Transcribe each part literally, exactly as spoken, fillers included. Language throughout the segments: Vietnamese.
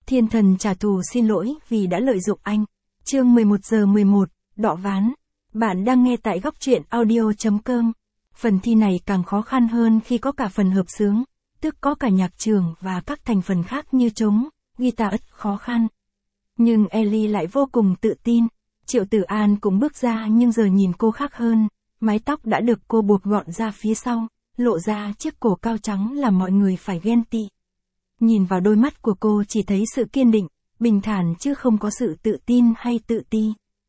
Thiên thần trả thù xin lỗi vì đã lợi dụng anh. Chương mười một giờ mười một, đọ ván. Bạn đang nghe tại góc truyện audio chấm com. Phần thi này càng khó khăn hơn khi có cả phần hợp xướng, tức có cả nhạc trưởng và các thành phần khác như trống, guitar ất khó khăn. Nhưng Ellie lại vô cùng tự tin. Triệu Tử An cũng bước ra nhưng giờ nhìn cô khác hơn. Mái tóc đã được cô buộc gọn ra phía sau, lộ ra chiếc cổ cao trắng làm mọi người phải ghen tị. Nhìn vào đôi mắt của cô chỉ thấy sự kiên định, bình thản chứ không có sự tự tin hay tự ti.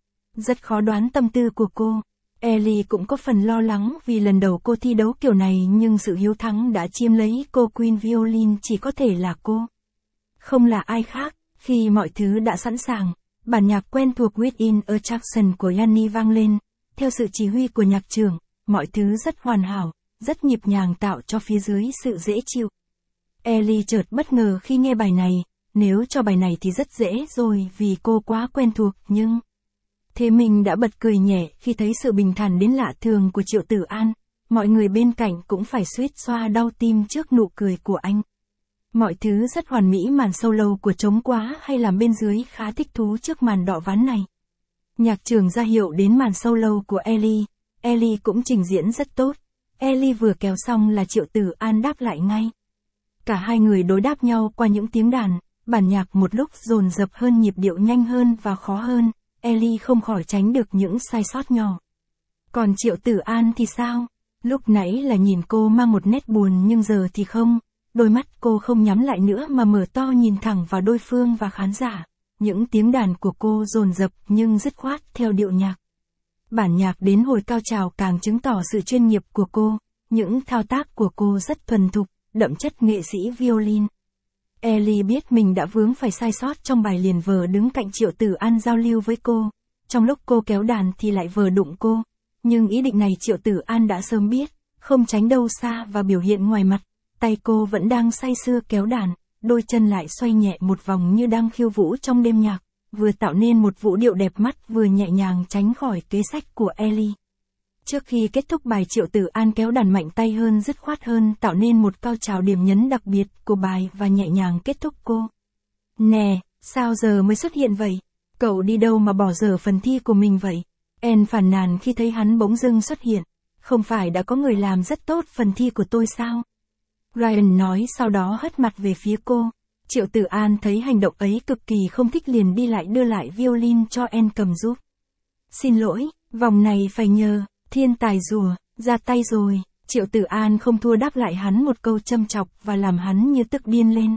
Rất khó đoán tâm tư của cô. Ellie cũng có phần lo lắng vì lần đầu cô thi đấu kiểu này nhưng sự hiếu thắng đã chiếm lấy cô. Queen Violin chỉ có thể là cô. Không là ai khác. Khi mọi thứ đã sẵn sàng, bản nhạc quen thuộc Within a Jackson của Yanni vang lên. Theo sự chỉ huy của nhạc trưởng, mọi thứ rất hoàn hảo, rất nhịp nhàng tạo cho phía dưới sự dễ chịu. Ellie chợt bất ngờ khi nghe bài này, nếu cho bài này thì rất dễ rồi vì cô quá quen thuộc nhưng... Thế mình đã bật cười nhẹ khi thấy sự bình thản đến lạ thường của Triệu Tử An, mọi người bên cạnh cũng phải suýt xoa đau tim trước nụ cười của anh. Mọi thứ rất hoàn mỹ, màn solo của trống quá hay làm bên dưới khá thích thú trước màn đọ ván này. Nhạc trưởng ra hiệu đến màn solo của Ellie, Ellie cũng trình diễn rất tốt. Ellie vừa kéo xong là Triệu Tử An đáp lại ngay. Cả hai người đối đáp nhau qua những tiếng đàn, bản nhạc một lúc dồn dập hơn, nhịp điệu nhanh hơn và khó hơn, Ellie không khỏi tránh được những sai sót nhỏ. Còn Triệu Tử An thì sao? Lúc nãy là nhìn cô mang một nét buồn nhưng giờ thì không, đôi mắt cô không nhắm lại nữa mà mở to nhìn thẳng vào đối phương và khán giả. Những tiếng đàn của cô dồn dập nhưng dứt khoát theo điệu nhạc. Bản nhạc đến hồi cao trào càng chứng tỏ sự chuyên nghiệp của cô, những thao tác của cô rất thuần thục, đậm chất nghệ sĩ violin. Ellie biết mình đã vướng phải sai sót trong bài liền vờ đứng cạnh Triệu Tử An giao lưu với cô. Trong lúc cô kéo đàn thì lại vờ đụng cô. Nhưng ý định này Triệu Tử An đã sớm biết, không tránh đâu xa và biểu hiện ngoài mặt. Tay cô vẫn đang say sưa kéo đàn, đôi chân lại xoay nhẹ một vòng như đang khiêu vũ trong đêm nhạc, vừa tạo nên một vũ điệu đẹp mắt vừa nhẹ nhàng tránh khỏi kế sách của Ellie. Trước khi kết thúc bài Triệu Tử An kéo đàn mạnh tay hơn, dứt khoát hơn, tạo nên một cao trào điểm nhấn đặc biệt của bài và nhẹ nhàng kết thúc cô. Nè, sao giờ mới xuất hiện vậy? Cậu đi đâu mà bỏ dở phần thi của mình vậy? Anne phàn nàn khi thấy hắn bỗng dưng xuất hiện. Không phải đã có người làm rất tốt phần thi của tôi sao? Ryan nói, sau đó hất mặt về phía cô. Triệu Tử An thấy hành động ấy cực kỳ không thích, liền đi lại đưa lại violin cho Anne cầm giúp. Xin lỗi, vòng này phải nhờ thiên tài rùa ra tay rồi. Triệu Tử An không thua đáp lại hắn một câu châm chọc và làm hắn như tức điên lên.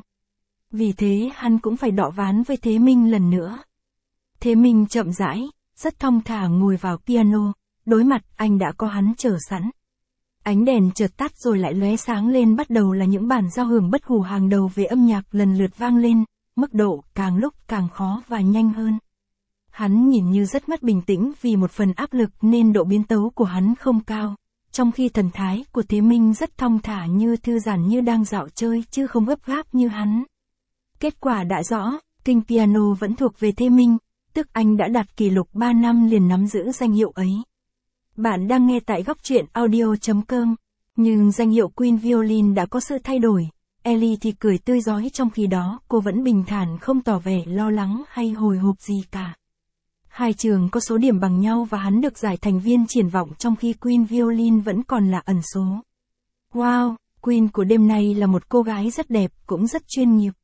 Vì thế hắn cũng phải đọ ván với Thế Minh lần nữa. Thế Minh chậm rãi, rất thong thả ngồi vào piano, đối mặt anh đã có hắn chờ sẵn. Ánh đèn chợt tắt rồi lại lóe sáng lên, bắt đầu là những bản giao hưởng bất hủ hàng đầu về âm nhạc lần lượt vang lên, mức độ càng lúc càng khó và nhanh hơn. Hắn nhìn như rất mất bình tĩnh vì một phần áp lực nên độ biến tấu của hắn không cao, trong khi thần thái của Thế Minh rất thong thả, như thư giãn, như đang dạo chơi chứ không gấp gáp như hắn. Kết quả đã rõ, kinh piano vẫn thuộc về Thế Minh, tức anh đã đạt kỷ lục ba năm liền nắm giữ danh hiệu ấy. Bạn đang nghe tại góc truyện audio chấm com. Nhưng danh hiệu Queen Violin đã có sự thay đổi. Ellie thì cười tươi rói, trong khi đó cô vẫn bình thản, không tỏ vẻ lo lắng hay hồi hộp gì cả. Hai trường có số điểm bằng nhau và hắn được giải thành viên triển vọng, trong khi Queen Violin vẫn còn là ẩn số. Wow, Queen của đêm nay là một cô gái rất đẹp, cũng rất chuyên nghiệp.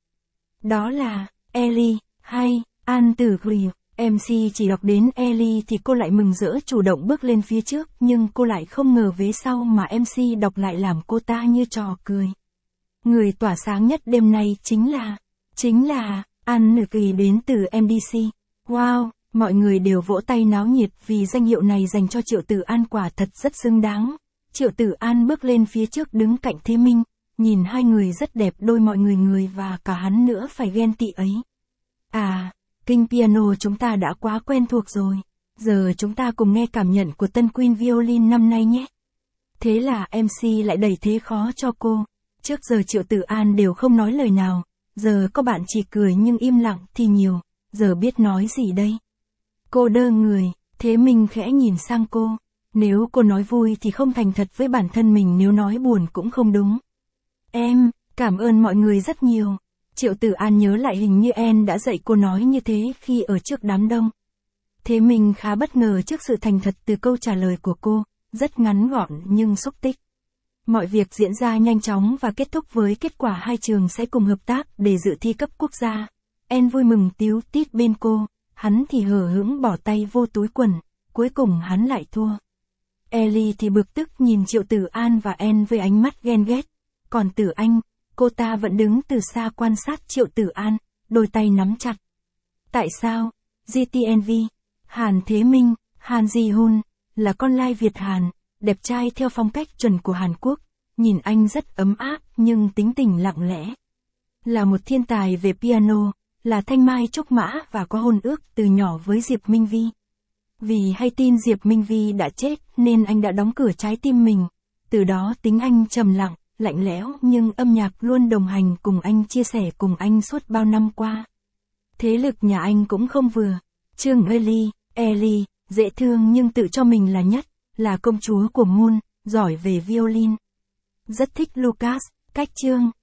Đó là Ellie, hay An Tử Grieve. em xê chỉ đọc đến Ellie thì cô lại mừng rỡ chủ động bước lên phía trước, nhưng cô lại không ngờ vế sau mà em xê đọc lại làm cô ta như trò cười. Người tỏa sáng nhất đêm nay chính là, chính là, An Tử đến từ em đê xê. Wow, mọi người đều vỗ tay náo nhiệt vì danh hiệu này dành cho Triệu Tử An quả thật rất xứng đáng. Triệu Tử An bước lên phía trước đứng cạnh Thế Minh, nhìn hai người rất đẹp đôi, mọi người người và cả hắn nữa phải ghen tị ấy. À, kinh piano chúng ta đã quá quen thuộc rồi. Giờ chúng ta cùng nghe cảm nhận của tân Queen Violin năm nay nhé. Thế là em xê lại đẩy thế khó cho cô. Trước giờ Triệu Tử An đều không nói lời nào. Giờ có bạn chỉ cười nhưng im lặng thì nhiều. Giờ biết nói gì đây? Cô đơ người, Thế Minh khẽ nhìn sang cô. Nếu cô nói vui thì không thành thật với bản thân mình, nếu nói buồn cũng không đúng. Em, cảm ơn mọi người rất nhiều. Triệu Tử An nhớ lại hình như Anne đã dạy cô nói như thế khi ở trước đám đông. Thế mình khá bất ngờ trước sự thành thật từ câu trả lời của cô, rất ngắn gọn nhưng xúc tích. Mọi việc diễn ra nhanh chóng và kết thúc với kết quả hai trường sẽ cùng hợp tác để dự thi cấp quốc gia. Anne vui mừng tíu tít bên cô, hắn thì hờ hững bỏ tay vô túi quần, cuối cùng hắn lại thua. Ellie thì bực tức nhìn Triệu Tử An và Anne với ánh mắt ghen ghét, còn Tử Anh, cô ta vẫn đứng từ xa quan sát Triệu Tử An, đôi tay nắm chặt. Tại sao? giê tê en vê, Hàn Thế Minh, Han Ji-hun, là con lai Việt Hàn, đẹp trai theo phong cách chuẩn của Hàn Quốc, nhìn anh rất ấm áp nhưng tính tình lặng lẽ. Là một thiên tài về piano, là thanh mai trúc mã và có hôn ước từ nhỏ với Diệp Minh Vi. Vì hay tin Diệp Minh Vi đã chết nên anh đã đóng cửa trái tim mình, từ đó tính anh trầm lặng, lạnh lẽo nhưng âm nhạc luôn đồng hành cùng anh, chia sẻ cùng anh suốt bao năm qua. Thế lực nhà anh cũng không vừa. Trương Ellie, Ellie, dễ thương nhưng tự cho mình là nhất, là công chúa của Moon, giỏi về violin. Rất thích Lucas, cách Trương.